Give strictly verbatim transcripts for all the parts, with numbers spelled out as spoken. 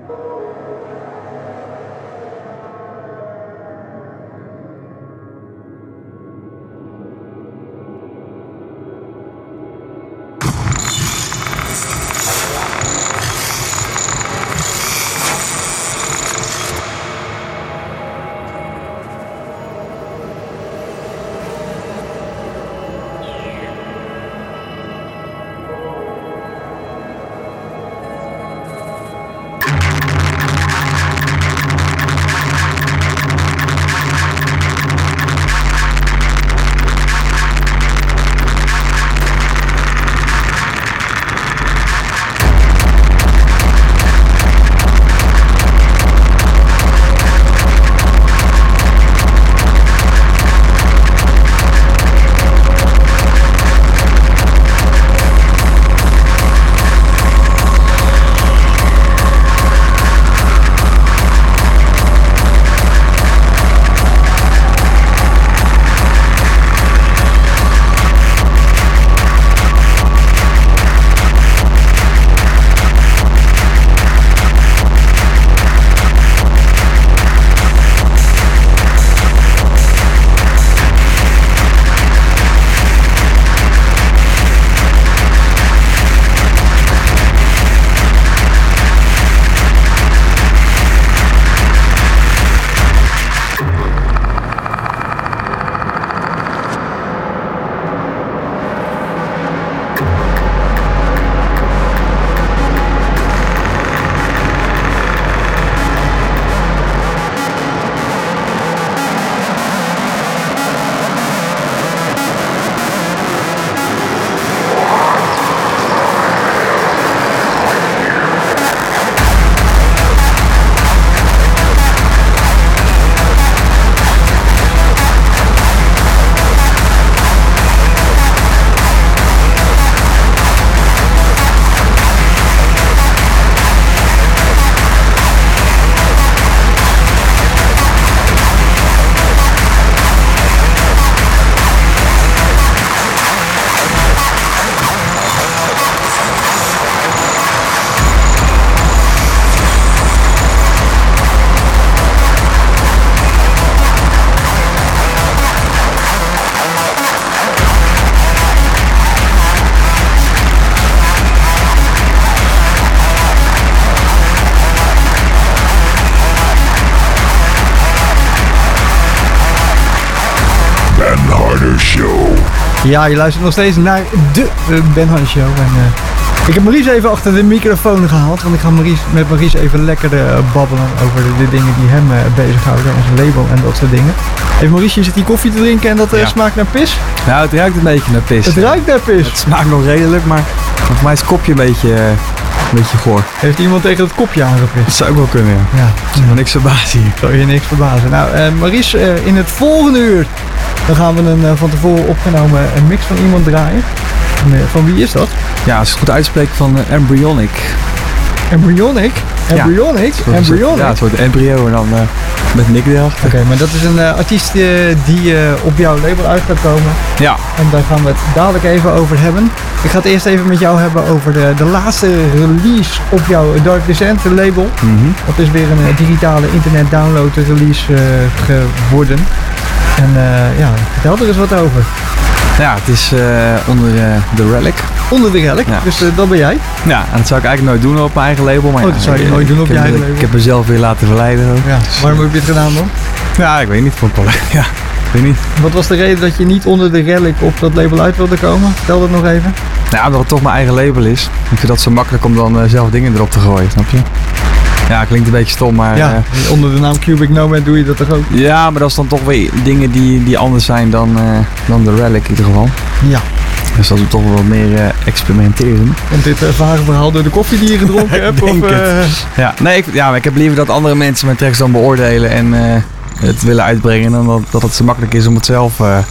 Ja, je luistert nog steeds naar de uh, Ben Harder Show. En, uh, ik heb Maurice even achter de microfoon gehaald. Want ik ga Maurice, met Maurice even lekker uh, babbelen over de, de dingen die hem uh, bezighouden. En zijn label en dat soort dingen. Even Maurice, je zit hier koffie te drinken en dat uh, ja. smaakt naar pis? Nou, het ruikt een beetje naar pis. Het ruikt naar pis? Het smaakt nog redelijk, maar volgens mij is het kopje een beetje, uh, een beetje goor. Heeft iemand tegen het kopje aangepist? Dat zou ook wel kunnen, ja. Ja. Dat is me niks verbazen hier. Zou je niks verbazen. Nou, uh, Maurice, uh, in het volgende uur dan gaan we een uh, van tevoren opgenomen een mix van iemand draaien. En, uh, van wie is dat? Ja, als ik het goed uitspreek, van uh, Embryonic. Embryonic? Embryonic? Ja, Embryonic? Ja, het soort embryo en dan uh, met Nick erachter. Oké, okay, maar dat is een uh, artiest uh, die uh, op jouw label uit gaat komen. Ja. En daar gaan we het dadelijk even over hebben. Ik ga het eerst even met jou hebben over de, de laatste release op jouw Dark Descent label. Mm-hmm. Dat is weer een uh, digitale internet download release uh, geworden. En uh, ja, vertel er eens wat over. Ja, het is uh, onder uh, de Relic. Onder de Relic, ja. Dus uh, dat ben jij? Ja, en dat zou ik eigenlijk nooit doen op mijn eigen label. Maar oh, dat ja, zou je ik, nooit doen op ik, je ik, eigen ik, label? Ik heb mezelf weer laten verleiden. Ook. Ja. Dus, waarom heb je het gedaan dan? Ja, ik weet niet. Voor ja, ik weet niet. Wat was de reden dat je niet onder de Relic op dat label uit wilde komen? Vertel dat nog even. Ja, omdat het toch mijn eigen label is. Ik vind dat zo makkelijk om dan uh, zelf dingen erop te gooien, snap je? Ja, klinkt een beetje stom, maar... Ja, uh, onder de naam Cubic Nomad doe je dat toch ook? Ja, maar dat is dan toch weer dingen die, die anders zijn dan, uh, dan de Relic in ieder geval. Ja. Dus dat we toch wel wat meer uh, experimenteren. Komt dit uh, vage verhaal door de koffie die je gedronken hebt? Denk of, uh... het. Ja, nee, ik, ja, maar ik heb liever dat andere mensen mijn tracks dan beoordelen en uh, het willen uitbrengen. Dan dat, dat het zo makkelijk is om het zelf uh,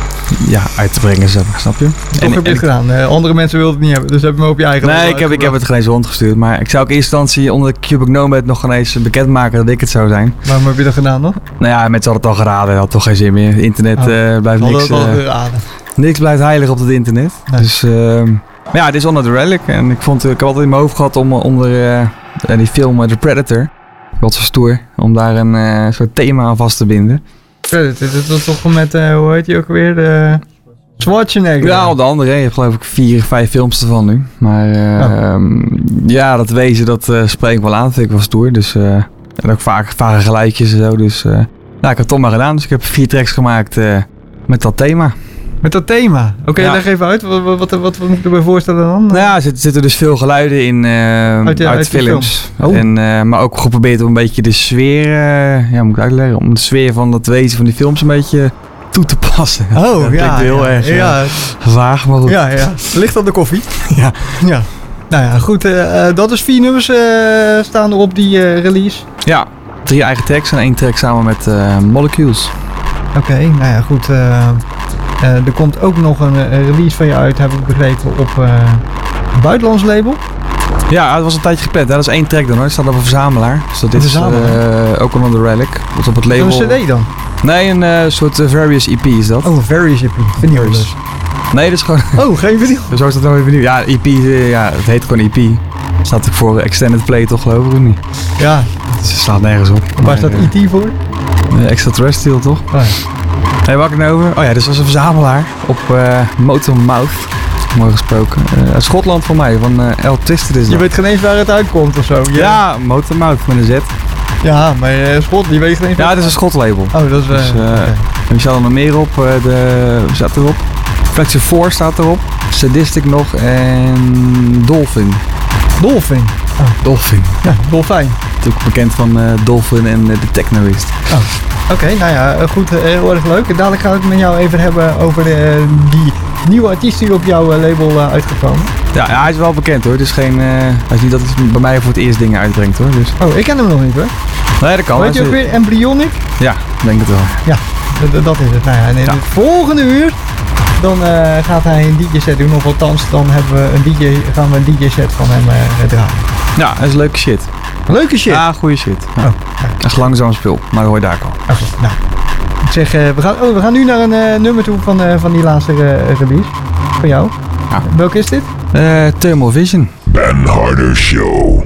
ja, uit te brengen, zeg maar, snap je? Toch en, heb je het gedaan. Uh, andere mensen wilden het niet hebben, dus heb je me op je eigen... Nee, ik heb, ik heb het geen eens rondgestuurd. Maar ik zou ook in eerste instantie onder de Cubic Nomad nog geen eens bekendmaken dat ik het zou zijn. Waarom heb je dat gedaan dan? Nou ja, mensen hadden het al geraden. Dat had toch geen zin meer. Internet uh, blijft niks... Hadden het al geraden. Niks blijft heilig op het internet. Nee. Dus uh, Maar ja, dit is Under the Relic. En ik, vond, ik heb altijd in mijn hoofd gehad om onder uh, die film uh, The Predator. Wat zo stoer. Om daar een uh, soort thema aan vast te binden. Predator, dat was toch met, uh, hoe heet die ook weer? De Schwarzenegger. Ja, al de andere. Je hebt geloof ik vier, vijf films ervan nu. Maar uh, oh. um, ja, dat wezen, dat uh, spreekt wel aan. Dat vind ik wel stoer. Dus, uh, en ook vaak vage geluidjes en zo. Dus uh, ja, ik heb het toch maar gedaan. Dus ik heb vier tracks gemaakt uh, met dat thema. Met dat thema? Oké, okay, ja. Leg even uit. Wat, wat, wat, wat, wat moet ik erbij voorstellen dan? Nou ja, er zitten, zitten dus veel geluiden in uh, uit, ja, uit, uit films. Film. Oh. En, uh, maar ook geprobeerd om een beetje de sfeer, uh, ja, moet ik uitleggen, om de sfeer van dat wezen van die films een beetje toe te passen. Oh, dat ja. heel ja, erg ja. Uh, vaag, maar goed. Ja, ja. Ligt op de koffie. ja. ja. Nou ja, goed. Uh, dat is vier nummers uh, staan er op die uh, release. Ja, drie eigen tracks en één track samen met uh, Molecules. Oké, okay, nou ja, goed. Uh, uh, er komt ook nog een uh, release van je uit, heb ik begrepen, op uh, een buitenlands label. Ja, het was een tijdje gepland. Hè. Dat is één track dan hoor. Het staat op een verzamelaar. Dus dat een is verzamelaar? Uh, ook Under the Relic. Dat is op het label. Een cd dan? Nee, een uh, soort uh, Various E P is dat. Oh, Various E P. Vinyl dus. Nee, dat is gewoon... Oh, geen vinyl? Zo is dat nou even nieuw. Ja, E P, uh, ja, het heet gewoon E P. Staat ook voor Extended Play toch, geloof ik, of niet? Ja. Het slaat nergens op. Waar staat uh, E T voor? Uh, Extraterrestrial, toch? Oh, ja. Hey, waar ik het nou over? Oh ja, dus was een verzamelaar op uh, Motormouth. Mooi gesproken. Uh, Schotland voor mij, van uh, El Twisted is dat. Je weet geen eens waar het uitkomt of zo? Je... Ja, Motormouth met een Z. Ja, maar uh, Schot, je weet geen eens. Ja, het is een Schotlabel. Oh, dat is... Uh, dus, uh, okay. En wie staat er nog meer op? Uh, de, wie staat erop? Fletcher vier staat erop. Sadistic nog en Dolphin. Dolphin? Oh. Dolphin. Ja, Dolfijn. Natuurlijk bekend van uh, Dolphin en uh, The Technorist. Oh. Oké, okay, nou ja, goed, heel erg leuk. Dadelijk ga ik het met jou even hebben over de, die nieuwe artiest die op jouw label uh, uitgekomen. Ja, ja, hij is wel bekend hoor. Het is geen, uh, hij is niet dat hij bij mij voor het eerst dingen uitbrengt hoor. Dus. Oh, ik ken hem nog niet hoor. Nee, dat kan. Weet je ook weer Embryonic? Ja, denk het wel. Ja, d- dat is het. Nou ja, en in ja. het volgende uur dan uh, gaat hij een D J-set doen. Of althans, dan hebben we een D J, gaan we een D J-set van hem uh, draaien. Ja, dat is leuke shit. Leuke shit? Ja, goede shit. Ja. Oh, dat is langzaam spul, maar dat hoor je daar al. Oké, okay, nou. Ik zeg, uh, we, gaan, oh, we gaan nu naar een uh, nummer toe van, uh, van die laatste uh, release. Van jou. Ja. Welke is dit? Uh, Thermal Vision. Ben Harder Show.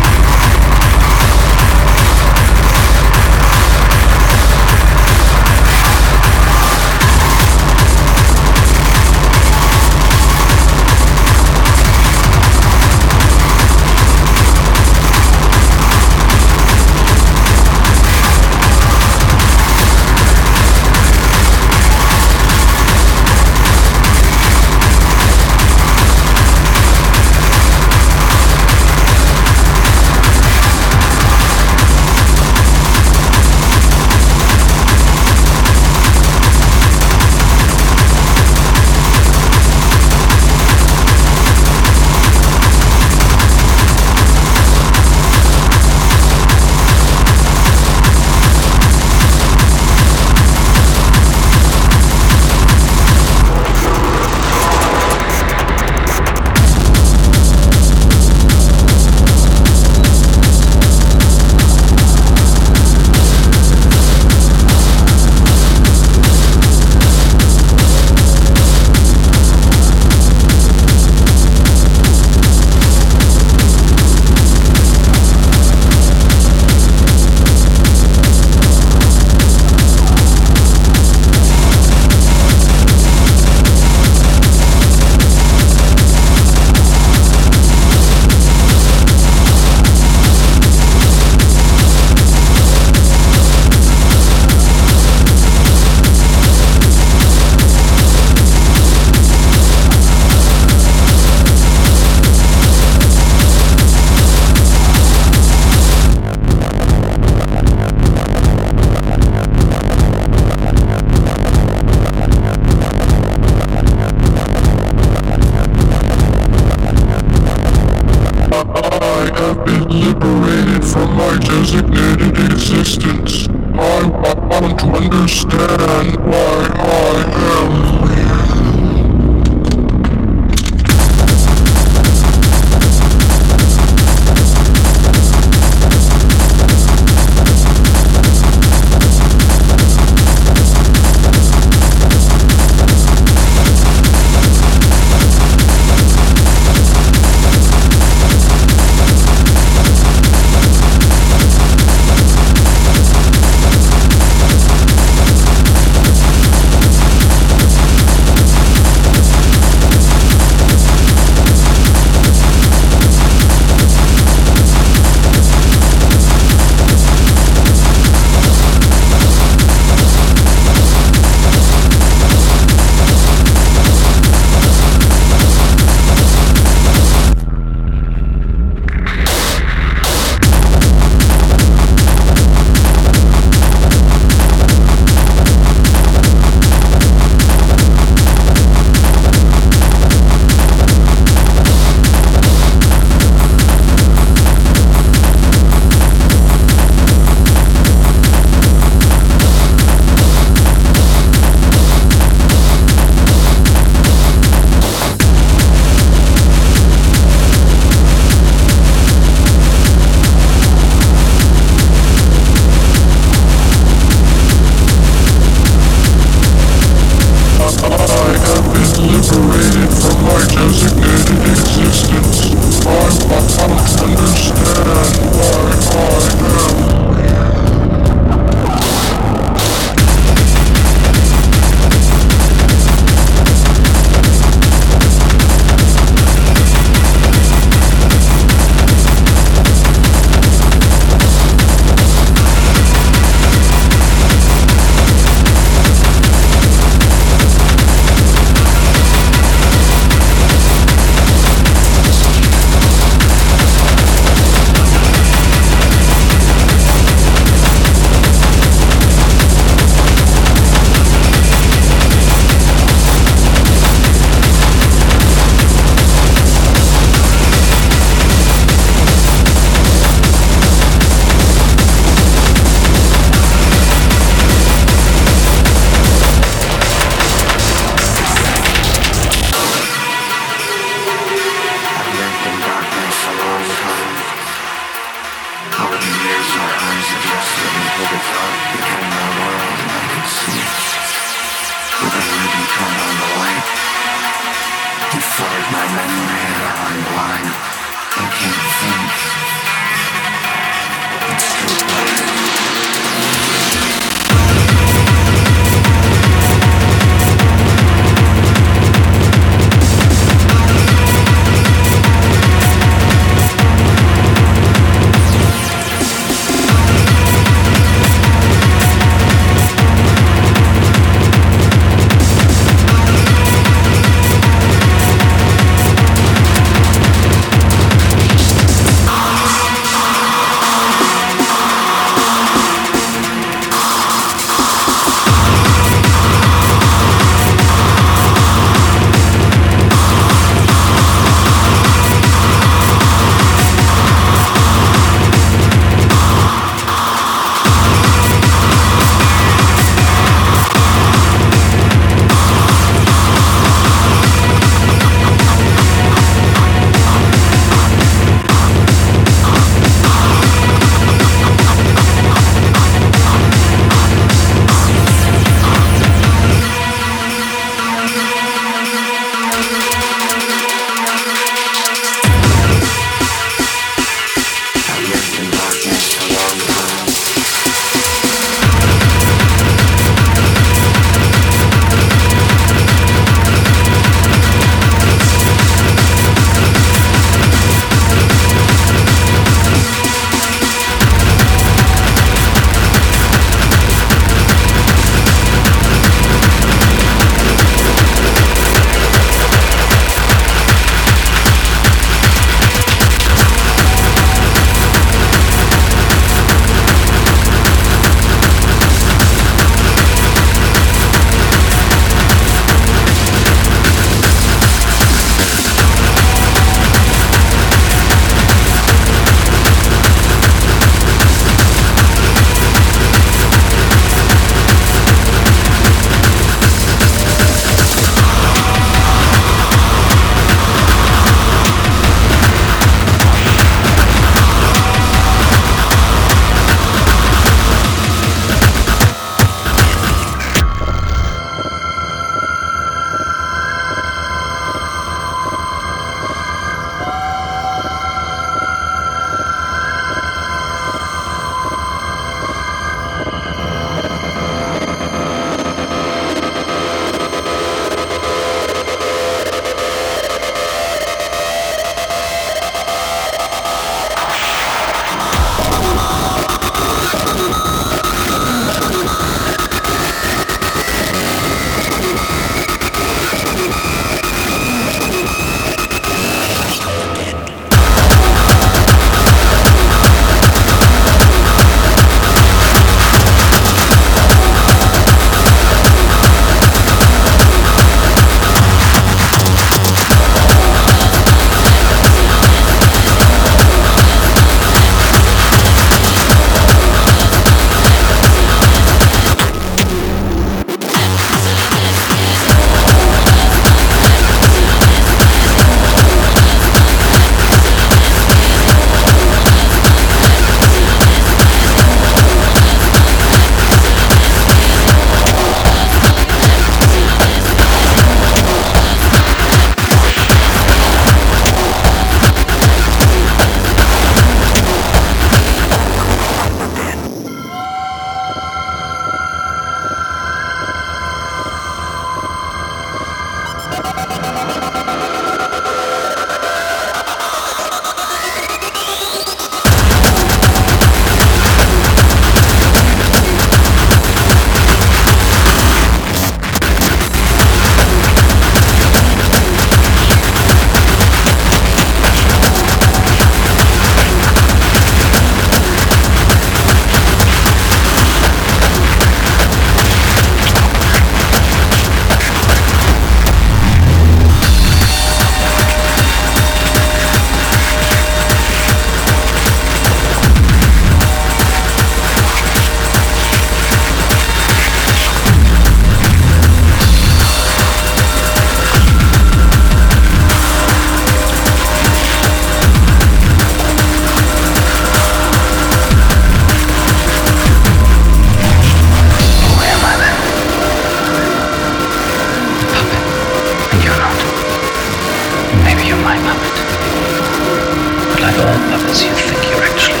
for all purpose you think you're actually.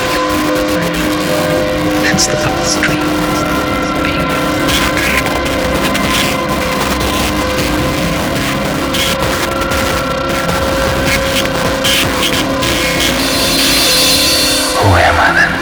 Hence the puppet's dream. Being who am I then?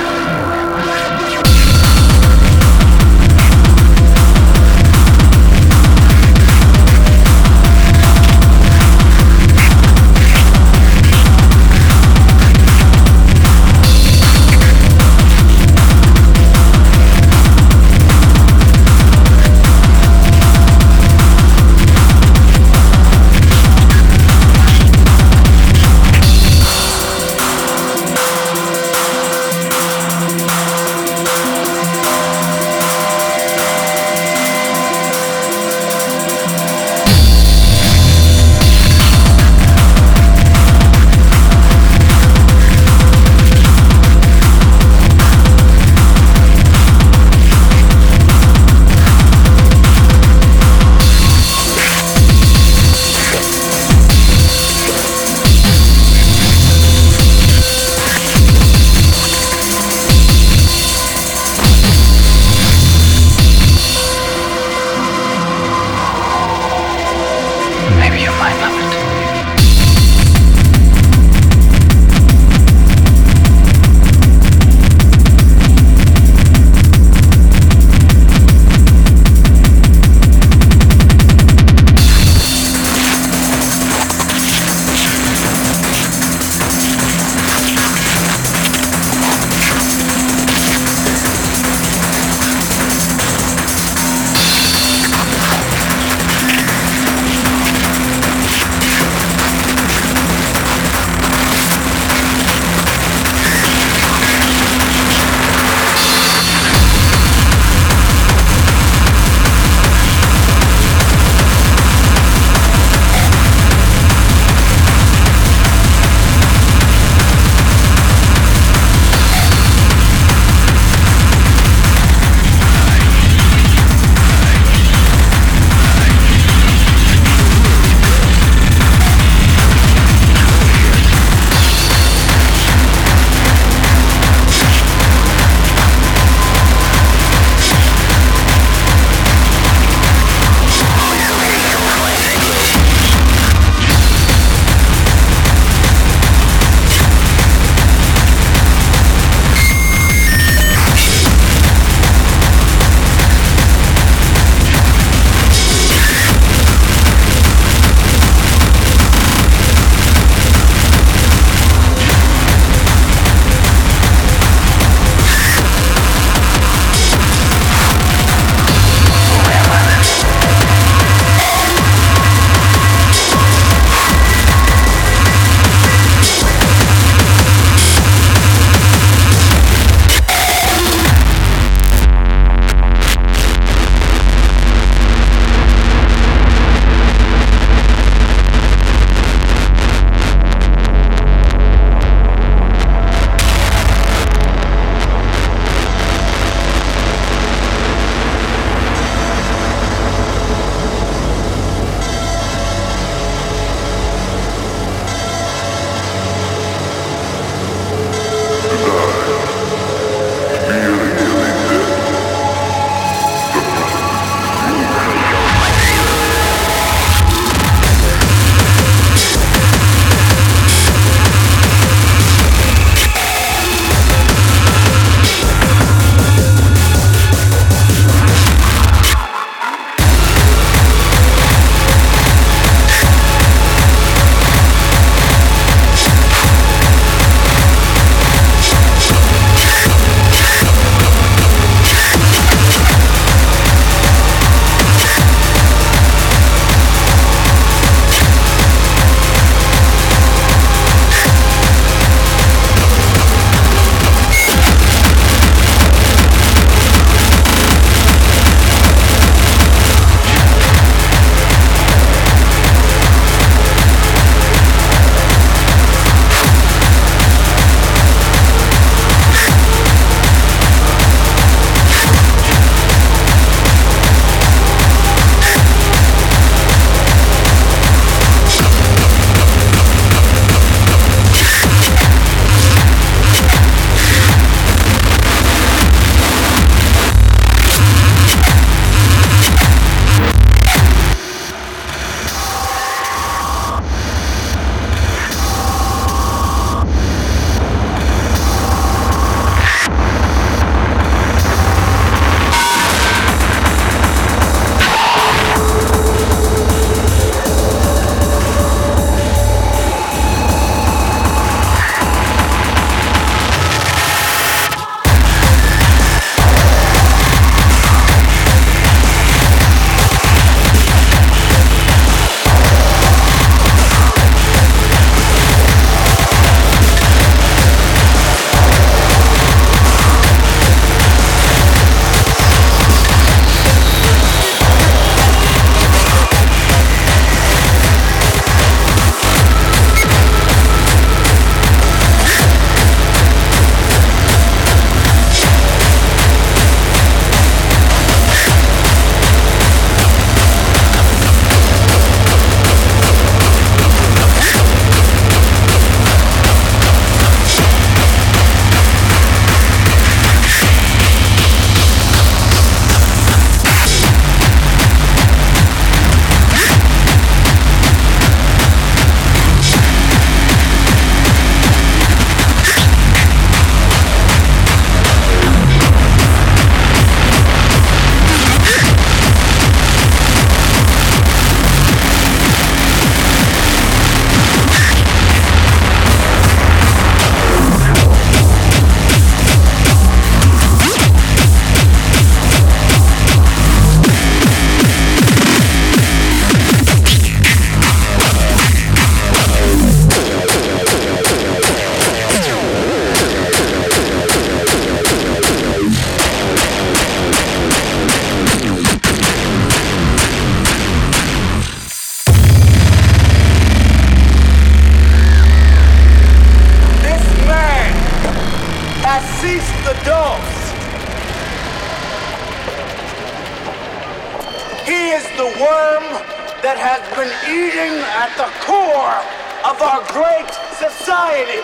that has been eating at the core of our great society.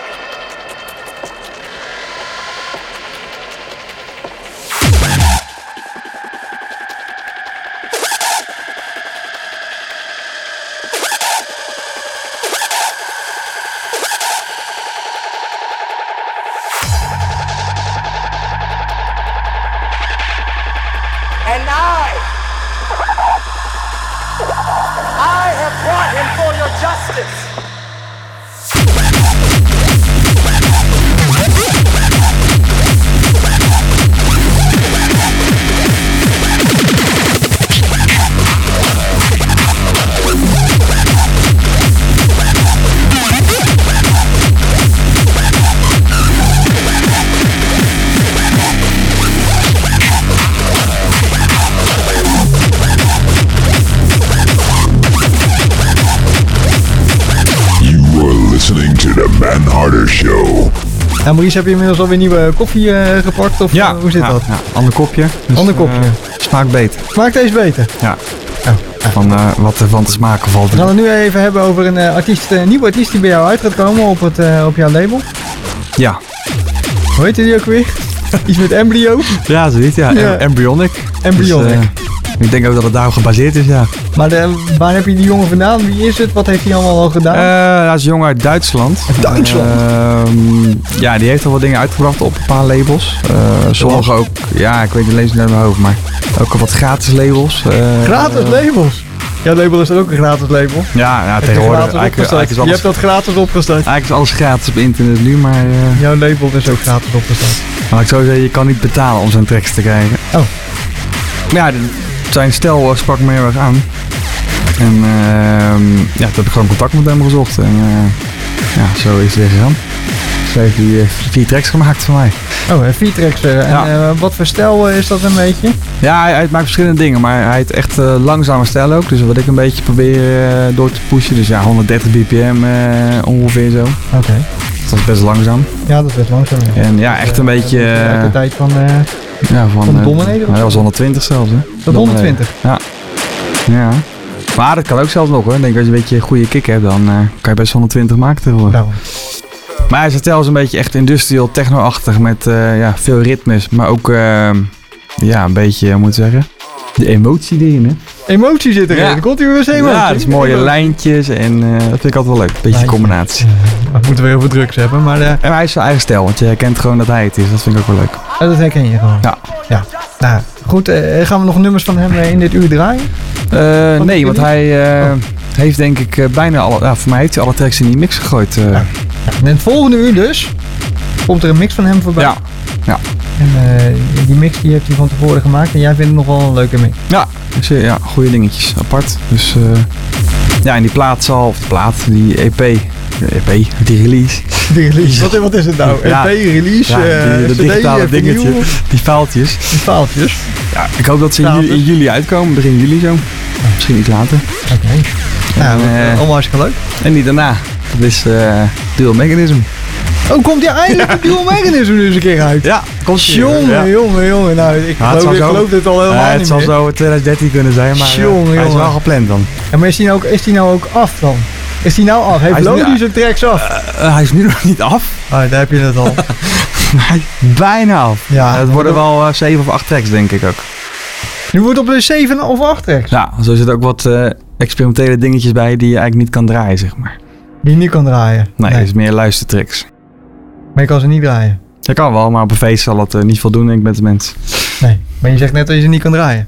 And I, I have brought him for your justice. Listening to the Manharder Show. Nou, Maurice, heb je inmiddels alweer nieuwe koffie uh, gepakt? Of ja, uh, hoe zit ja, dat? Ja, ander kopje. Dus, ander kopje. Uh, smaakt beter. Smaakt deze beter? Ja. Oh, van uh, wat er van te smaken valt. We gaan het nu even hebben over een uh, artiest, uh, nieuwe artiest die bij jou uit gaat komen op, het, uh, op jouw label. Ja. Hoe heet die ook weer? Iets met embryo? Ja, zoiets. Ja. ja. Embryonic. Embryonic. Dus, uh, ik denk ook dat het daarop gebaseerd is, ja. Maar de, waar heb je die jongen vandaan? Wie is het? Wat heeft hij allemaal al gedaan? Uh, dat is een jongen uit Duitsland. Duitsland? Uh, ja, die heeft al wat dingen uitgebracht op een paar labels. Uh, sommige ook, ja, ik weet niet eens naar mijn hoofd, maar ook al wat gratis labels. Uh, gratis labels? Jouw label is er ook een gratis label? Ja, ja tegenwoordig. Eigenlijk, eigenlijk is alles, je hebt dat gratis opgestart. Eigenlijk is alles gratis op internet nu, maar... Uh, Jouw label is ook gratis opgestart. Maar ik zou zeggen, je kan niet betalen om zo'n tracks te krijgen. Oh. Ja, zijn stel uh, sprak me heel erg aan. En uh, ja, toen heb ik gewoon contact met hem gezocht. En uh, ja, zo is het weer gegaan. Ze heeft hij uh, vier tracks gemaakt voor mij. Oh, vier tracks. Uh, en ja. uh, wat voor stijl uh, is dat een beetje? Ja, hij, hij maakt verschillende dingen, maar hij heeft echt uh, langzame stijl ook. Dus wat ik een beetje probeer uh, door te pushen. Dus ja, honderddertig bpm uh, ongeveer zo. Oké. Okay. Dat is best langzaam. Ja, dat is best langzaam. Ja. En ja, echt een uh, beetje... Uh, uit de tijd van... Uh, ja, van... van uh, Dominator? Hij was honderdtwintig zelfs, hè? Dat honderdtwintig? Ja. Ja. Maar dat kan ook zelfs nog, hoor. Ik denk als je een beetje een goede kick hebt, dan uh, kan je best honderdtwintig maken tegenwoordig. Daarom. Maar hij is zelfs een beetje echt industrial techno-achtig met uh, ja, veel ritmes. Maar ook uh, ja, een beetje, hoe moet ik zeggen, de emotie erin, hè? Emotie zit erin, ja. Dan komt hij weer eens emotie. Ja, dat is mooie emotie. Lijntjes en uh, dat vind ik altijd wel leuk. Beetje Lijntje. Combinatie. Ja, we moeten weer heel veel drugs hebben, maar... Uh... En hij is zijn eigen stijl, want je herkent gewoon dat hij het is. Dat vind ik ook wel leuk. Oh, dat herken je gewoon? Ja. Ja. Nou, goed, uh, gaan we nog nummers van hem uh, in dit uur draaien? Uh, nee, want hij uh, oh. heeft denk ik uh, bijna alle... Nou, voor mij heeft hij alle tracks in die mix gegooid. Uh. Ja. Ja. En in het volgende uur dus komt er een mix van hem voorbij. Ja. Ja. En uh, die mix die heeft hij van tevoren gemaakt en jij vindt het nog wel een leuke mix. Ja, dus, ja, goede dingetjes apart. Dus uh, ja, en die plaat zal, of de plaat, die E P, de E P, die release. Die release, wat, wat is het nou? Ja. E P, release, ja, die, de C D, digitale dingetje, vinyl. die faaltjes. Die faaltjes. Ja, ik hoop dat ze in juli, in juli uitkomen, begin juli zo. Ja. Misschien iets later. Oké. Okay. Ja, uh, allemaal hartstikke leuk. En die daarna, dat is uh, Dual Mechanism. Oh, komt die eindelijk de Dual Mechanism nu eens een keer uit? Ja, komt die. Jongen, ja. jongen, jongen. Nou, ik ja, geloof, ik zo, geloof dit al helemaal uh, het niet zal meer. zo twintig dertien kunnen zijn, maar jongen, uh, hij is jongen. wel gepland dan. Ja, maar is die nou ook, is die nou ook af dan? Is die nou af? Heeft Lodi zijn tracks af? Uh, uh, hij is nu nog niet af. Oh, daar heb je het al. hij is bijna af. Ja, het worden wel uh, zeven of acht tracks, denk ik ook. Nu wordt op de zeven of acht tracks? Ja, zo zitten ook wat uh, experimentele dingetjes bij die je eigenlijk niet kan draaien, zeg maar. Die je niet kan draaien? Nee, nee. Het is meer luistertracks. Maar je kan ze niet draaien? Dat kan wel, maar op een feest zal het uh, niet voldoen, ik ben de mens. Nee, maar je zegt net dat je ze niet kan draaien.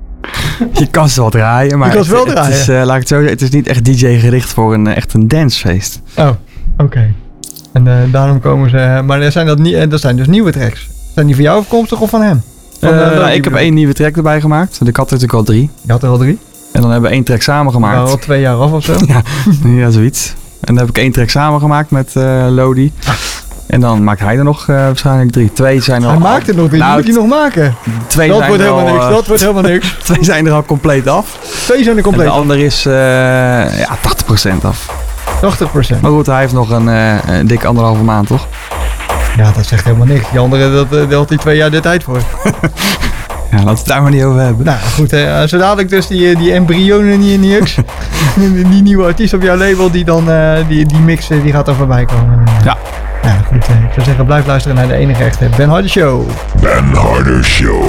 Je kan ze wel draaien, maar je kan ze wel het, draaien. Het is, uh, laat ik het zo zeggen, het is niet echt D J gericht voor een, uh, echt een dancefeest. Oh, oké. Okay. En uh, daarom komen ze... Maar er zijn dat, nie- dat zijn dus nieuwe tracks. Zijn die van jou afkomstig of van hem? Van, uh, uh, nou, ik heb één nieuwe track erbij gemaakt, want ik had er natuurlijk al drie. Je had er al drie? En dan hebben we één track samen gemaakt. Nou, al twee jaar af of zo? ja, ja, zoiets. En dan heb ik één track samen gemaakt met uh, Lodi. Ah. En dan maakt hij er nog uh, waarschijnlijk drie. Twee zijn er hij al... Hij maakt er nog drie, nou, die moet hij nog maken. Twee dat zijn wordt er helemaal al, niks, uh, dat wordt helemaal niks. Twee zijn er al compleet af. Twee zijn er compleet af. En de af. ander is uh, ja, tachtig procent af. tachtig procent. Maar goed, hij heeft nog een, uh, een dik anderhalve maand, toch? Ja, dat zegt helemaal niks. Die andere, dat, daar had hij twee jaar de tijd voor. Ja, laten we het daar maar niet over hebben. Nou goed, uh, zo dadelijk dus die, die embryonen in die X. Die nieuwe artiest op jouw label, die dan uh, die, die mix uh, die gaat er voorbij komen. Ja. Ja, goed. Uh, ik zou zeggen, blijf luisteren naar de enige echte Ben Harder Show. Ben Harder Show.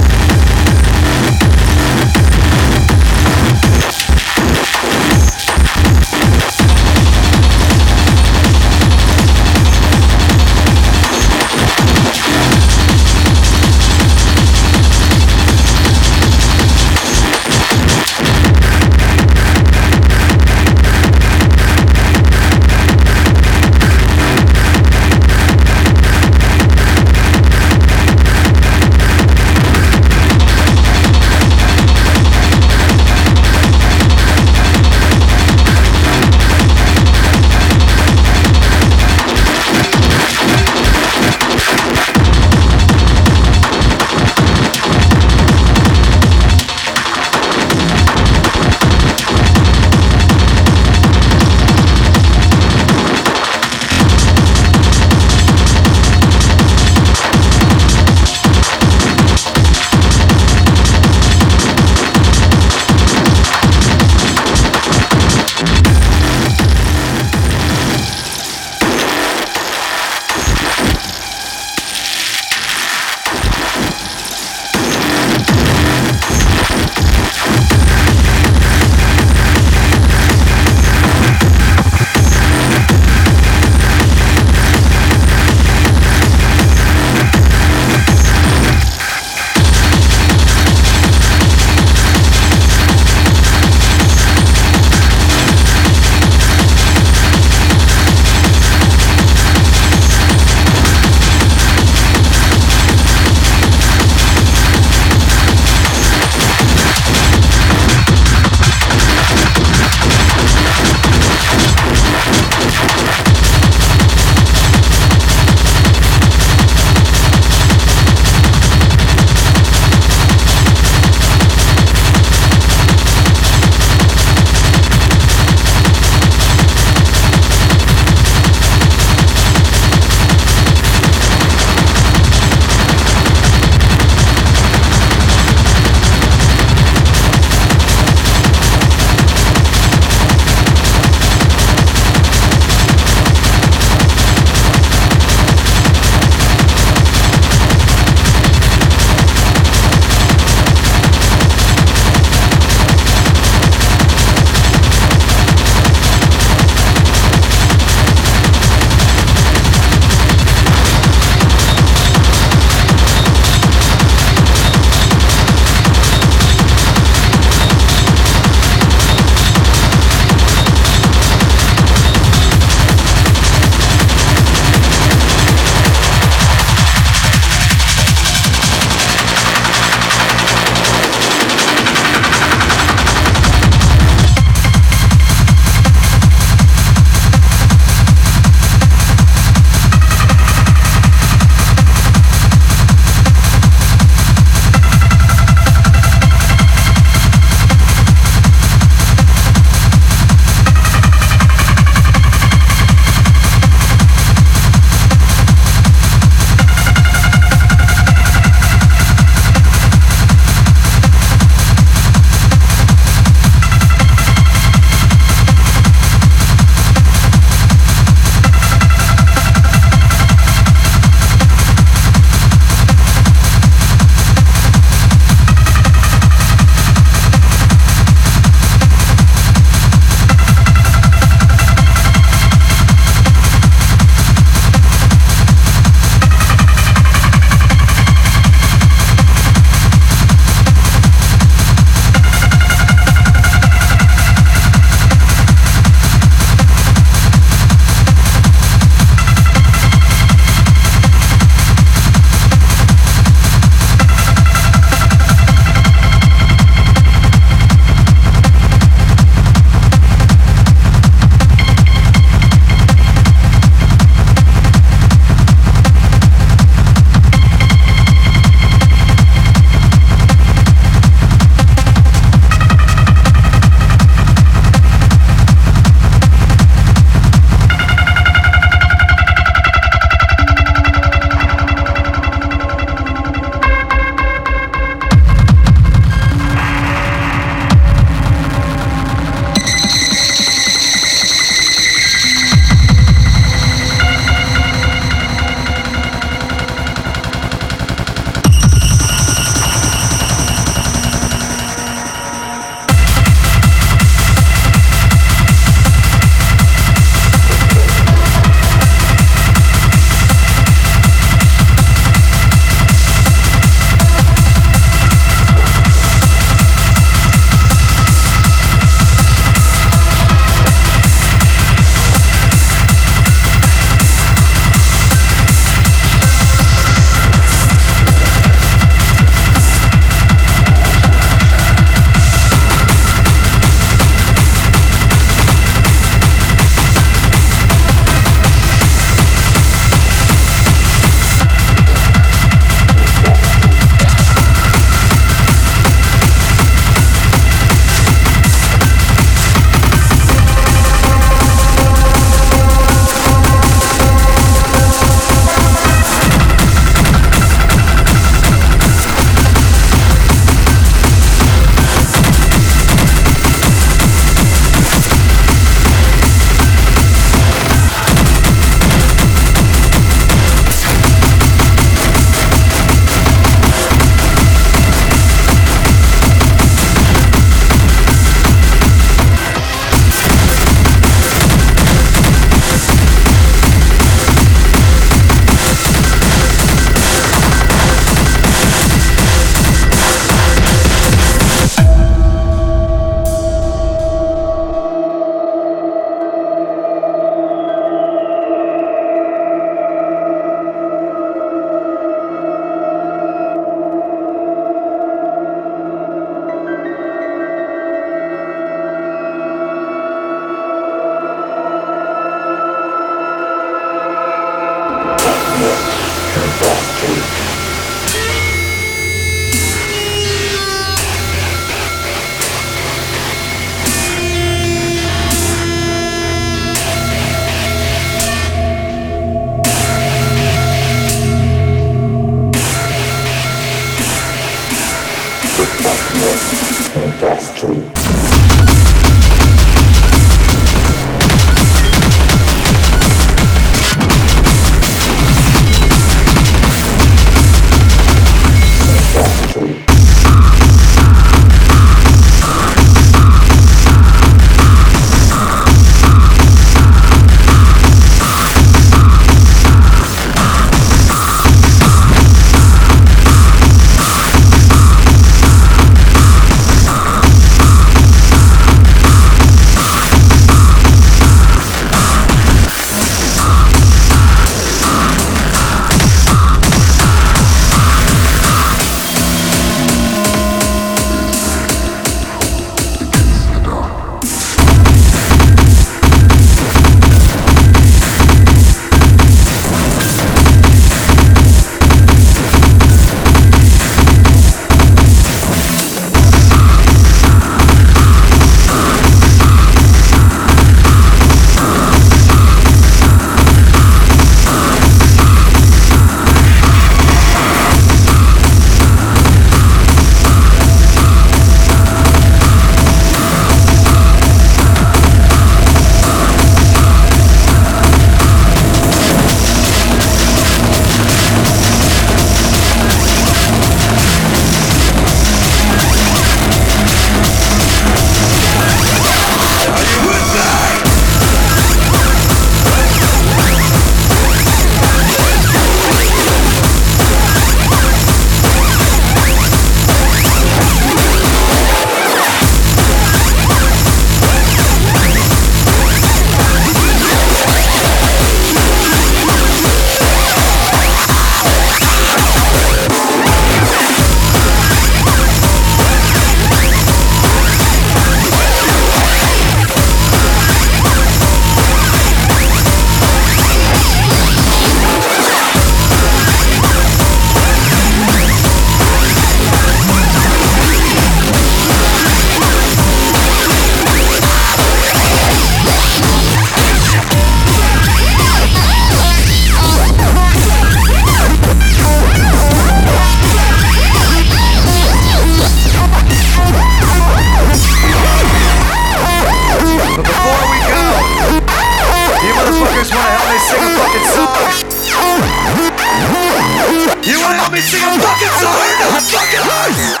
want me singing fucking so hard, fucking hard.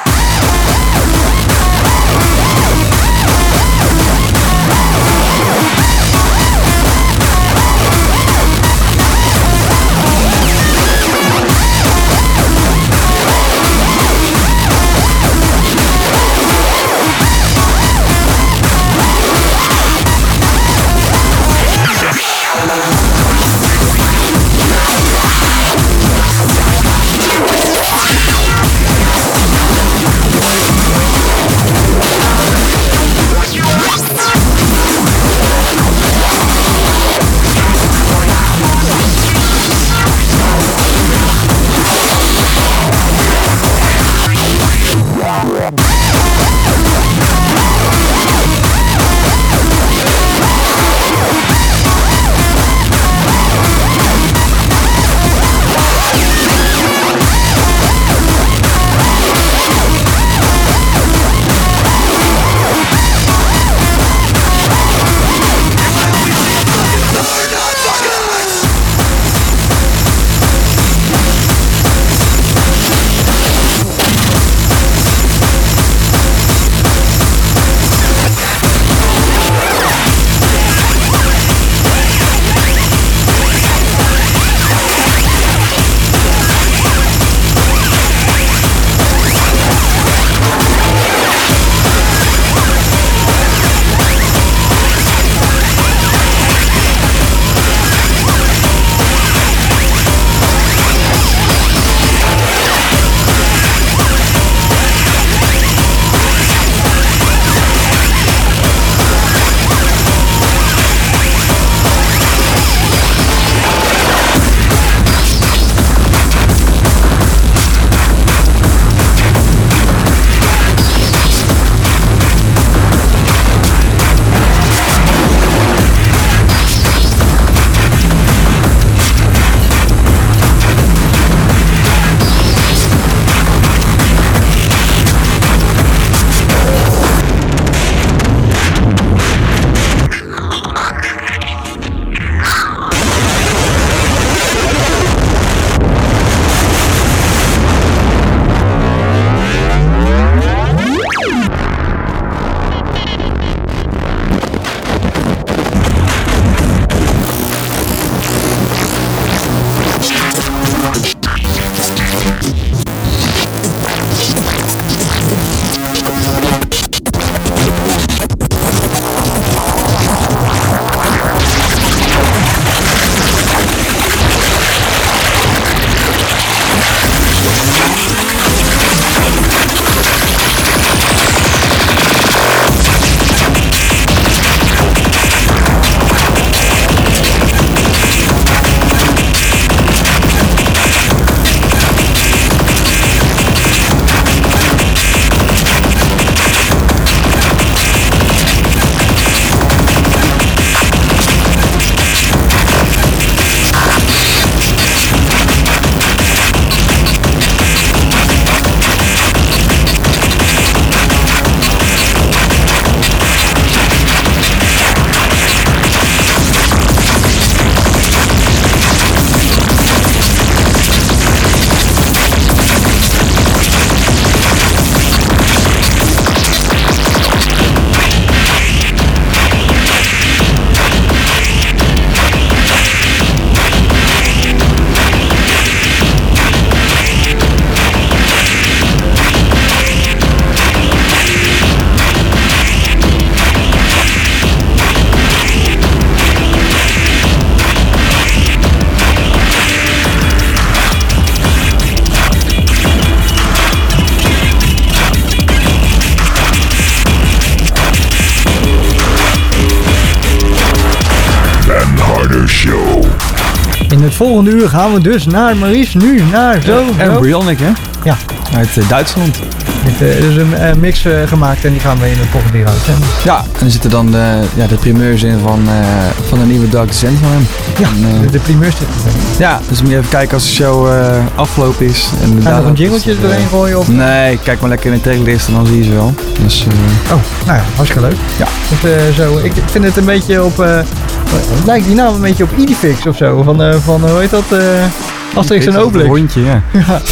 In het volgende uur gaan we dus naar Maurice, nu naar zo. Ja, zo. Embryonic, hè? Ja. Uit uh, Duitsland. Dit uh, is een uh, mix uh, gemaakt en die gaan we in het volgende uur uitzenden. Ja, en er zitten dan de, ja, de primeurs in van, uh, van de nieuwe Dark Descent van hem. Ja, en, uh, de, de primeurs zitten erin. Ja, dus moet je even kijken als de show uh, afgelopen is. En Ga je nog een jingletje uh, erin gooien? Of? Nee, kijk maar lekker in de tracklist en dan zie je ze wel. Dus, uh, oh, nou ja, hartstikke leuk. Ja. Dus, uh, zo, ik vind het een beetje op... Uh, lijkt die naam een beetje op Idifix of zo. Van, uh, van hoe heet dat? Uh, Asterix en Obelix. Een hondje, ja. Ja.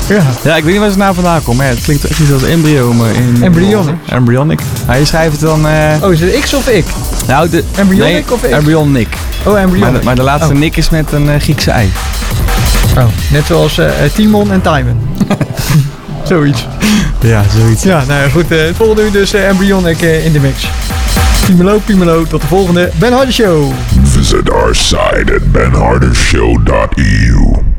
Ja. Ja, ik weet niet waar ze nou vandaan komt. Maar ja, het klinkt echt iets als embryo. Maar in, Embryonic. Embryonic. Nou, je schrijft het dan... Uh, Oh, is het X of ik? nou, de, Embryonic nee, of X? Embryonic. Oh, Maar, embryonic. de, maar de laatste Oh. Nick is met een uh, Griekse ei. Oh, net zoals uh, Timon en Timon. Zoiets. Ja, zoiets. Ja, nou ja, goed. Uh, het volgende uur dus uh, Embryonic uh, in de mix. Piemelo, Piemelo. Tot de volgende Ben Harder Show. Visit our site at ben harder show dot e u.